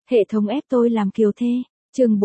Hệ thống ép tôi làm Kiều thê. Chương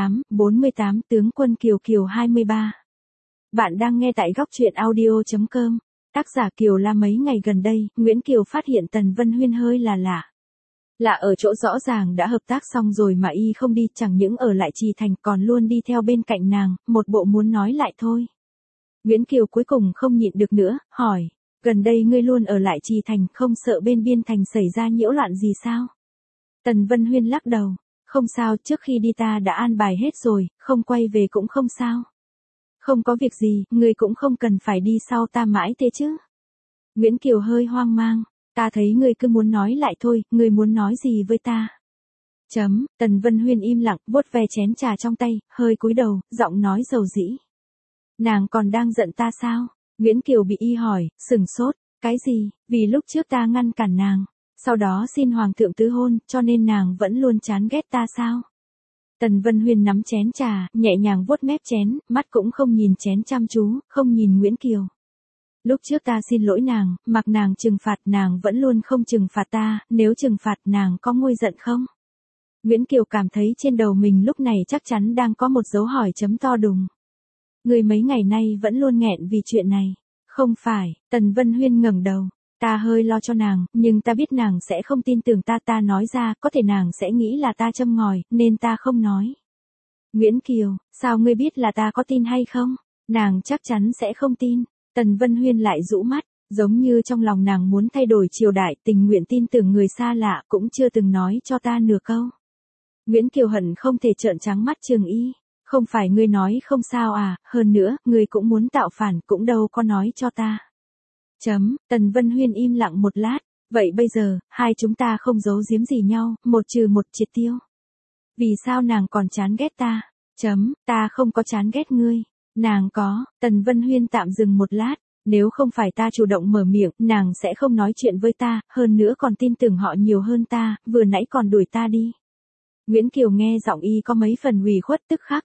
48 tướng quân Kiều Kiều 23. Bạn đang nghe tại góc truyện audio.com. Tác giả Kiều La. Mấy ngày gần đây, Nguyễn Kiều phát hiện Tần Vân Huyên hơi là lạ. Lạ ở chỗ rõ ràng đã hợp tác xong rồi mà y không đi, chẳng những ở lại Trì Thành còn luôn đi theo bên cạnh nàng, một bộ muốn nói lại thôi. Nguyễn Kiều cuối cùng không nhịn được nữa, hỏi, gần đây ngươi luôn ở lại Trì Thành, không sợ bên biên thành xảy ra nhiễu loạn gì sao? Tần Vân Huyên lắc đầu, không sao, trước khi đi ta đã an bài hết rồi, không quay về cũng không sao. Không có việc gì, ngươi cũng không cần phải đi sau ta mãi thế chứ. Nguyễn Kiều hơi hoang mang, ta thấy ngươi cứ muốn nói lại thôi, ngươi muốn nói gì với ta? Tần Vân Huyên im lặng, vuốt ve chén trà trong tay, hơi cúi đầu, giọng nói dầu dĩ. Nàng còn đang giận ta sao? Nguyễn Kiều bị y hỏi, sừng sốt, cái gì, vì lúc trước ta ngăn cản nàng, sau đó xin hoàng thượng tứ hôn, cho nên nàng vẫn luôn chán ghét ta sao? Tần Vân Huyên nắm chén trà, nhẹ nhàng vuốt mép chén, mắt cũng không nhìn chén chăm chú, không nhìn Nguyễn Kiều. Lúc trước ta xin lỗi nàng, mặc nàng trừng phạt nàng vẫn luôn không trừng phạt ta, nếu trừng phạt nàng có nguôi giận không? Nguyễn Kiều cảm thấy trên đầu mình lúc này chắc chắn đang có một dấu hỏi chấm to đùng. Người mấy ngày nay vẫn luôn nghẹn vì chuyện này. Không phải, Tần Vân Huyên ngẩng đầu. Ta hơi lo cho nàng, nhưng ta biết nàng sẽ không tin tưởng ta nói ra, có thể nàng sẽ nghĩ là ta châm ngòi, nên ta không nói. Nguyễn Kiều, sao ngươi biết là ta có tin hay không? Nàng chắc chắn sẽ không tin. Tần Vân Huyên lại rũ mắt, giống như trong lòng nàng muốn thay đổi triều đại, tình nguyện tin tưởng người xa lạ, cũng chưa từng nói cho ta nửa câu. Nguyễn Kiều hận không thể trợn trắng mắt Trường Y. Không phải ngươi nói không sao à, hơn nữa, ngươi cũng muốn tạo phản, cũng đâu có nói cho ta. Tần Vân Huyên im lặng một lát, vậy bây giờ, hai chúng ta không giấu giếm gì nhau, một trừ một triệt tiêu. Vì sao nàng còn chán ghét ta? Ta không có chán ghét ngươi. Nàng có. Tần Vân Huyên tạm dừng một lát, nếu không phải ta chủ động mở miệng, nàng sẽ không nói chuyện với ta, hơn nữa còn tin tưởng họ nhiều hơn ta, vừa nãy còn đuổi ta đi. Nguyễn Kiều nghe giọng y có mấy phần ủy khuất tức khắc.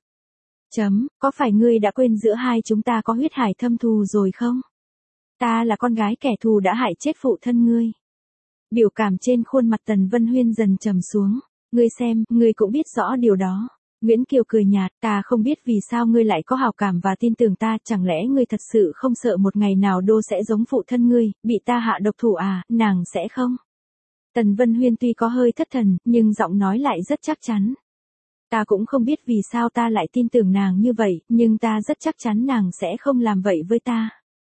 Có phải ngươi đã quên giữa hai chúng ta có huyết hải thâm thù rồi không? Ta là con gái kẻ thù đã hại chết phụ thân ngươi. Biểu cảm trên khuôn mặt Tần Vân Huyên dần trầm xuống. Ngươi xem, ngươi cũng biết rõ điều đó. Nguyễn Kiều cười nhạt, ta không biết vì sao ngươi lại có hảo cảm và tin tưởng ta, chẳng lẽ ngươi thật sự không sợ một ngày nào Đô sẽ giống phụ thân ngươi, bị ta hạ độc thủ à, nàng sẽ không? Tần Vân Huyên tuy có hơi thất thần, nhưng giọng nói lại rất chắc chắn. Ta cũng không biết vì sao ta lại tin tưởng nàng như vậy, nhưng ta rất chắc chắn nàng sẽ không làm vậy với ta.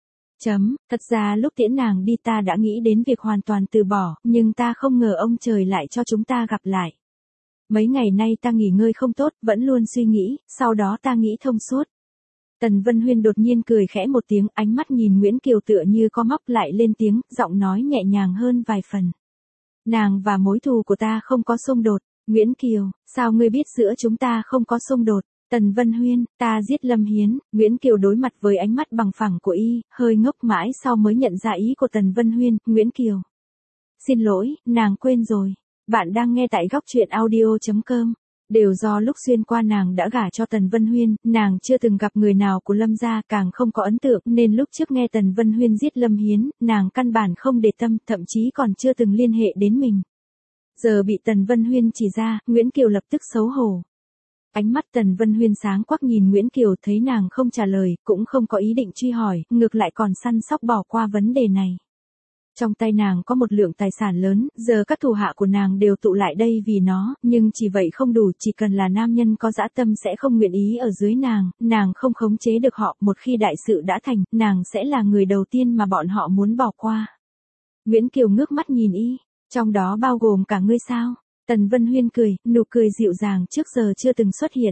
Thật ra lúc tiễn nàng đi ta đã nghĩ đến việc hoàn toàn từ bỏ, nhưng ta không ngờ ông trời lại cho chúng ta gặp lại. Mấy ngày nay ta nghỉ ngơi không tốt, vẫn luôn suy nghĩ, sau đó ta nghĩ thông suốt. Tần Vân Huyên đột nhiên cười khẽ một tiếng, ánh mắt nhìn Nguyễn Kiều tựa như có móc lại lên tiếng, giọng nói nhẹ nhàng hơn vài phần. Nàng và mối thù của ta không có xung đột. Nguyễn Kiều, sao ngươi biết giữa chúng ta không có xung đột? Tần Vân Huyên, ta giết Lâm Hiến. Nguyễn Kiều đối mặt với ánh mắt bằng phẳng của y, hơi ngốc mãi sau mới nhận ra ý của Tần Vân Huyên. Nguyễn Kiều, xin lỗi, nàng quên rồi. Bạn đang nghe tại góc truyện audio.com. Đều do lúc xuyên qua nàng đã gả cho Tần Vân Huyên, nàng chưa từng gặp người nào của Lâm gia, càng không có ấn tượng, nên lúc trước nghe Tần Vân Huyên giết Lâm Hiến, nàng căn bản không để tâm, thậm chí còn chưa từng liên hệ đến mình. Giờ bị Tần Vân Huyên chỉ ra, Nguyễn Kiều lập tức xấu hổ. Ánh mắt Tần Vân Huyên sáng quắc nhìn Nguyễn Kiều, thấy nàng không trả lời, cũng không có ý định truy hỏi, ngược lại còn săn sóc bỏ qua vấn đề này. Trong tay nàng có một lượng tài sản lớn, giờ các thủ hạ của nàng đều tụ lại đây vì nó, nhưng chỉ vậy không đủ, chỉ cần là nam nhân có dã tâm sẽ không nguyện ý ở dưới nàng không khống chế được họ, một khi đại sự đã thành, nàng sẽ là người đầu tiên mà bọn họ muốn bỏ qua. Nguyễn Kiều ngước mắt nhìn y, trong đó bao gồm cả ngươi sao? Tần Vân Huyên cười, nụ cười dịu dàng trước giờ chưa từng xuất hiện.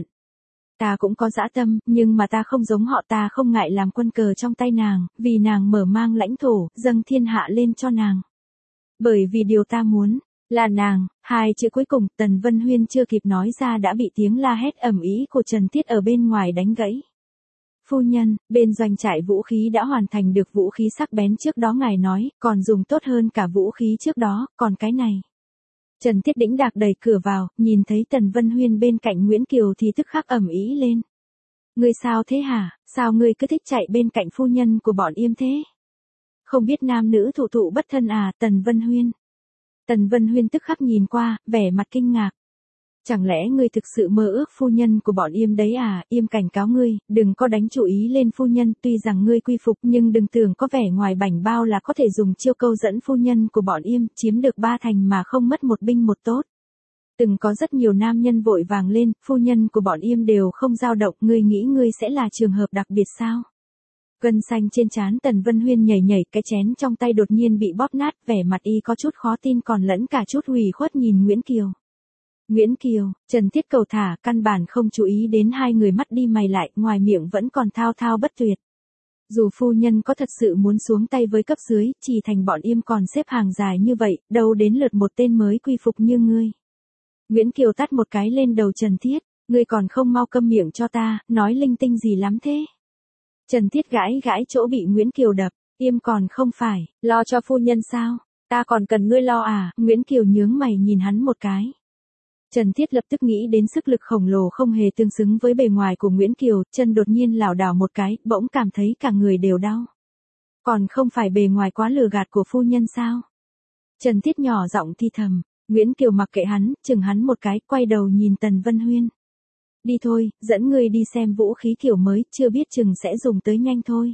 Ta cũng có dã tâm, nhưng mà ta không giống họ, ta không ngại làm quân cờ trong tay nàng, vì nàng mở mang lãnh thổ, dâng thiên hạ lên cho nàng. Bởi vì điều ta muốn, là nàng. Hai chữ cuối cùng Tần Vân Huyên chưa kịp nói ra đã bị tiếng la hét ầm ĩ của Trần Tiết ở bên ngoài đánh gãy. Phu nhân, bên doanh trại vũ khí đã hoàn thành được vũ khí sắc bén trước đó ngài nói, còn dùng tốt hơn cả vũ khí trước đó, còn cái này. Trần Tiết đĩnh đạc đẩy cửa vào, nhìn thấy Tần Vân Huyên bên cạnh Nguyễn Kiều thì tức khắc ầm ĩ lên. Ngươi sao thế hả, sao ngươi cứ thích chạy bên cạnh phu nhân của bọn Yêm thế? Không biết nam nữ thụ thụ bất thân à, Tần Vân Huyên. Tần Vân Huyên tức khắc nhìn qua, vẻ mặt kinh ngạc. Chẳng lẽ ngươi thực sự mơ ước phu nhân của bọn Yêm đấy à? Yêm cảnh cáo ngươi, đừng có đánh chủ ý lên phu nhân, tuy rằng ngươi quy phục nhưng đừng tưởng có vẻ ngoài bảnh bao là có thể dùng chiêu câu dẫn phu nhân của bọn Yêm, chiếm được 3 thành mà không mất một binh một tốt. Từng có rất nhiều nam nhân vội vàng lên, phu nhân của bọn Yêm đều không dao động, ngươi nghĩ ngươi sẽ là trường hợp đặc biệt sao? Gân xanh trên trán Tần Vân Huyên nhảy nhảy, cái chén trong tay đột nhiên bị bóp nát, vẻ mặt y có chút khó tin còn lẫn cả chút ủy khuất nhìn Nguyễn Kiều. Nguyễn Kiều, Trần Thiết cầu thả, căn bản không chú ý đến hai người mắt đi mày lại, ngoài miệng vẫn còn thao thao bất tuyệt. Dù phu nhân có thật sự muốn xuống tay với cấp dưới, chỉ thành bọn Yêm còn xếp hàng dài như vậy, đâu đến lượt một tên mới quy phục như ngươi. Nguyễn Kiều tát một cái lên đầu Trần Thiết, ngươi còn không mau câm miệng cho ta, nói linh tinh gì lắm thế. Trần Thiết gãi gãi chỗ bị Nguyễn Kiều đập, Yêm còn không phải, lo cho phu nhân sao, ta còn cần ngươi lo à, Nguyễn Kiều nhướng mày nhìn hắn một cái. Trần Thiết lập tức nghĩ đến sức lực khổng lồ không hề tương xứng với bề ngoài của Nguyễn Kiều, chân đột nhiên lảo đảo một cái, bỗng cảm thấy cả người đều đau. Còn không phải bề ngoài quá lừa gạt của phu nhân sao? Trần Thiết nhỏ giọng thi thầm, Nguyễn Kiều mặc kệ hắn, chừng hắn một cái, quay đầu nhìn Tần Vân Huyên. Đi thôi, dẫn ngươi đi xem vũ khí kiểu mới, chưa biết chừng sẽ dùng tới nhanh thôi.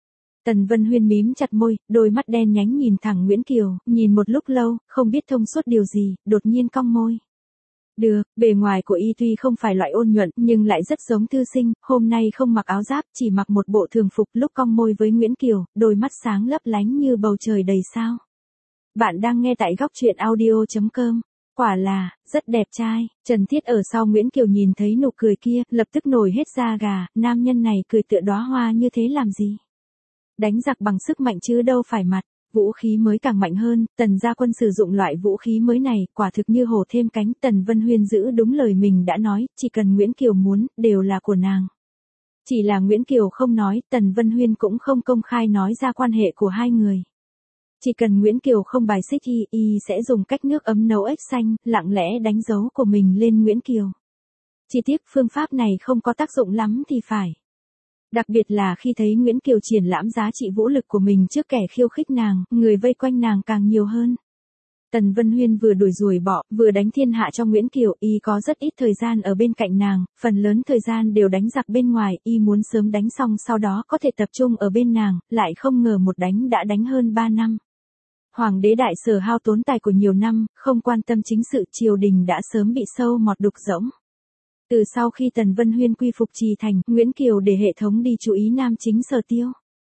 Tần Vân Huyên mím chặt môi, đôi mắt đen nhánh nhìn thẳng Nguyễn Kiều, nhìn một lúc lâu, không biết thông suốt điều gì, đột nhiên cong môi. Được, bề ngoài của y tuy không phải loại ôn nhuận nhưng lại rất giống thư sinh, hôm nay không mặc áo giáp, chỉ mặc một bộ thường phục, lúc cong môi với Nguyễn Kiều, đôi mắt sáng lấp lánh như bầu trời đầy sao. Bạn đang nghe tại góc truyện audio.com. Quả là, rất đẹp trai. Trần Thiết ở sau Nguyễn Kiều nhìn thấy nụ cười kia, lập tức nổi hết da gà, nam nhân này cười tựa đóa hoa như thế làm gì? Đánh giặc bằng sức mạnh chứ đâu phải mặt. Vũ khí mới càng mạnh hơn, Tần gia quân sử dụng loại vũ khí mới này, quả thực như hổ thêm cánh. Tần Vân Huyên giữ đúng lời mình đã nói, chỉ cần Nguyễn Kiều muốn, đều là của nàng. Chỉ là Nguyễn Kiều không nói, Tần Vân Huyên cũng không công khai nói ra quan hệ của hai người. Chỉ cần Nguyễn Kiều không bài xích y sẽ dùng cách nước ấm nấu ếch xanh, lặng lẽ đánh dấu của mình lên Nguyễn Kiều. Chỉ tiếc phương pháp này không có tác dụng lắm thì phải. Đặc biệt là khi thấy Nguyễn Kiều triển lãm giá trị vũ lực của mình trước kẻ khiêu khích nàng, người vây quanh nàng càng nhiều hơn. Tần Vân Huyên vừa đuổi ruồi bọ, vừa đánh thiên hạ cho Nguyễn Kiều, y có rất ít thời gian ở bên cạnh nàng, phần lớn thời gian đều đánh giặc bên ngoài, y muốn sớm đánh xong sau đó có thể tập trung ở bên nàng, lại không ngờ một đánh đã đánh hơn 3 năm. Hoàng đế Đại Sở hao tốn tài của nhiều năm, không quan tâm chính sự, triều đình đã sớm bị sâu mọt đục rỗng. Từ sau khi Tần Vân Huyên quy phục Trì Thành, Nguyễn Kiều để hệ thống đi chú ý nam chính Sở Tiêu.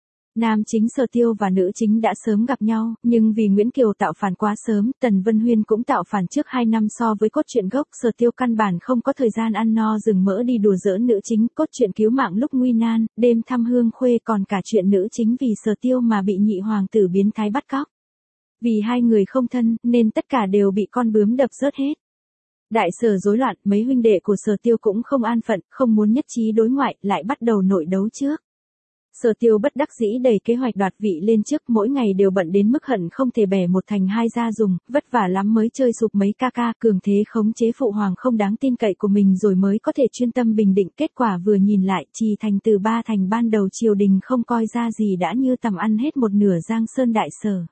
Nam chính Sở Tiêu và nữ chính đã sớm gặp nhau, nhưng vì Nguyễn Kiều tạo phản quá sớm, Tần Vân Huyên cũng tạo phản trước 2 năm so với cốt truyện gốc. Sở Tiêu căn bản không có thời gian ăn no rừng mỡ đi đùa giỡn nữ chính, cốt truyện cứu mạng lúc nguy nan, đêm thăm hương khuê, còn cả chuyện nữ chính vì Sở Tiêu mà bị nhị hoàng tử biến thái bắt cóc. Vì hai người không thân, nên tất cả đều bị con bướm đập rớt hết. Đại Sở rối loạn, mấy huynh đệ của Sở Tiêu cũng không an phận, không muốn nhất trí đối ngoại, lại bắt đầu nội đấu trước. Sở Tiêu bất đắc dĩ đẩy kế hoạch đoạt vị lên trước, mỗi ngày đều bận đến mức hận không thể bẻ một thành hai ra dùng, vất vả lắm mới chơi sụp mấy ca ca, cường thế khống chế phụ hoàng không đáng tin cậy của mình rồi mới có thể chuyên tâm bình định. Kết quả vừa nhìn lại, Trì Thành từ 3 thành ban đầu triều đình không coi ra gì đã như tầm ăn hết một nửa Giang Sơn Đại Sở.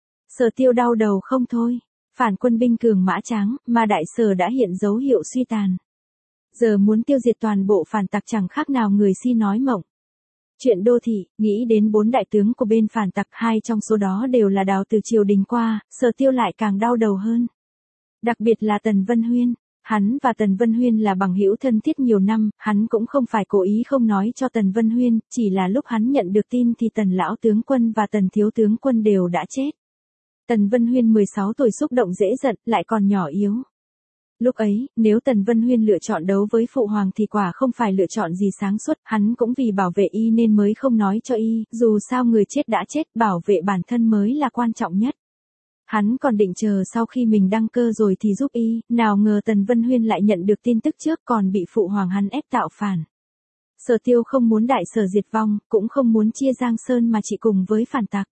Sở Tiêu đau đầu không thôi. Phản quân binh cường mã tráng, mà Đại Sở đã hiện dấu hiệu suy tàn. Giờ muốn tiêu diệt toàn bộ phản tặc chẳng khác nào người si nói mộng. Chuyện đô thị, nghĩ đến 4 đại tướng của bên phản tặc, 2 trong số đó đều là đào từ triều đình qua, Sở Tiêu lại càng đau đầu hơn. Đặc biệt là Tần Vân Huyên. Hắn và Tần Vân Huyên là bằng hữu thân thiết nhiều năm, hắn cũng không phải cố ý không nói cho Tần Vân Huyên, chỉ là lúc hắn nhận được tin thì Tần lão tướng quân và Tần thiếu tướng quân đều đã chết. Tần Vân Huyên 16 tuổi xúc động dễ giận, lại còn nhỏ yếu. Lúc ấy, nếu Tần Vân Huyên lựa chọn đấu với phụ hoàng thì quả không phải lựa chọn gì sáng suốt, hắn cũng vì bảo vệ y nên mới không nói cho y, dù sao người chết đã chết, bảo vệ bản thân mới là quan trọng nhất. Hắn còn định chờ sau khi mình đăng cơ rồi thì giúp y, nào ngờ Tần Vân Huyên lại nhận được tin tức trước còn bị phụ hoàng hắn ép tạo phản. Sở Tiêu không muốn Đại Sở diệt vong, cũng không muốn chia Giang Sơn mà chỉ cùng với phản tặc.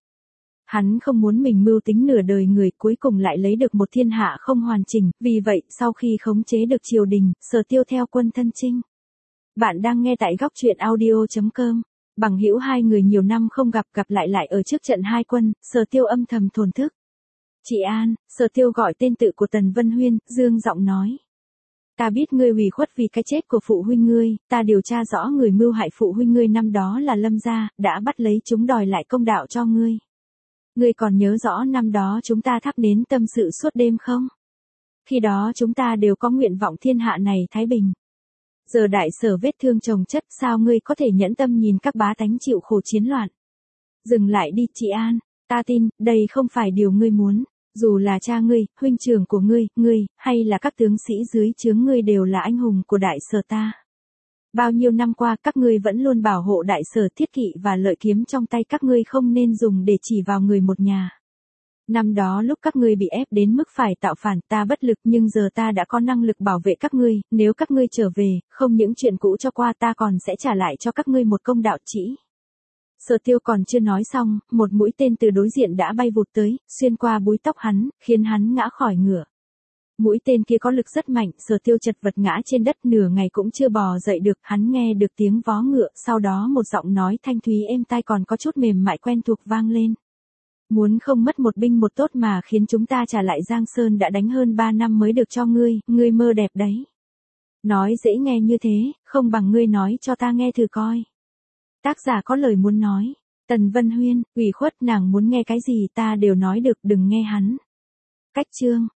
Hắn không muốn mình mưu tính nửa đời người cuối cùng lại lấy được một thiên hạ không hoàn chỉnh, vì vậy sau khi khống chế được triều đình, Sở Tiêu theo quân thân chinh. Bạn đang nghe tại góc truyện audio.com. Bằng hữu hai người nhiều năm không gặp lại ở trước trận hai quân, Sở Tiêu âm thầm thổn thức. Chị An, Sở Tiêu gọi tên tự của Tần Vân Huyên, dương giọng nói. Ta biết ngươi ủy khuất vì cái chết của phụ huynh ngươi, ta điều tra rõ người mưu hại phụ huynh ngươi năm đó là Lâm gia, đã bắt lấy chúng đòi lại công đạo cho ngươi. Ngươi còn nhớ rõ năm đó chúng ta thắp nến tâm sự suốt đêm không? Khi đó chúng ta đều có nguyện vọng thiên hạ này thái bình. Giờ đại sở vết thương chồng chất, sao ngươi có thể nhẫn tâm nhìn các bá tánh chịu khổ chiến loạn? Dừng lại đi chị An, ta tin, đây không phải điều ngươi muốn. Dù là cha ngươi, huynh trưởng của ngươi, hay là các tướng sĩ dưới trướng ngươi đều là anh hùng của đại sở ta. Bao nhiêu năm qua các ngươi vẫn luôn bảo hộ đại sở, thiết kỵ và lợi kiếm trong tay các ngươi không nên dùng để chỉ vào người một nhà. Năm đó lúc các ngươi bị ép đến mức phải tạo phản, ta bất lực, nhưng giờ ta đã có năng lực bảo vệ các ngươi, nếu các ngươi trở về, không những chuyện cũ cho qua ta còn sẽ trả lại cho các ngươi một công đạo chỉ. Sở Tiêu còn chưa nói xong, một mũi tên từ đối diện đã bay vụt tới, xuyên qua búi tóc hắn, khiến hắn ngã khỏi ngựa. Mũi tên kia có lực rất mạnh, Sở Tiêu chật vật ngã trên đất, nửa ngày cũng chưa bò dậy được, hắn nghe được tiếng vó ngựa, sau đó một giọng nói thanh thúy êm tai còn có chút mềm mại quen thuộc vang lên. Muốn không mất một binh một tốt mà khiến chúng ta trả lại Giang Sơn đã đánh hơn 3 năm mới được cho ngươi mơ đẹp đấy. Nói dễ nghe như thế, không bằng ngươi nói cho ta nghe thử coi. Tác giả có lời muốn nói. Tần Vân Huyên, ủy khuất, nàng muốn nghe cái gì ta đều nói được, đừng nghe hắn. Cách chương.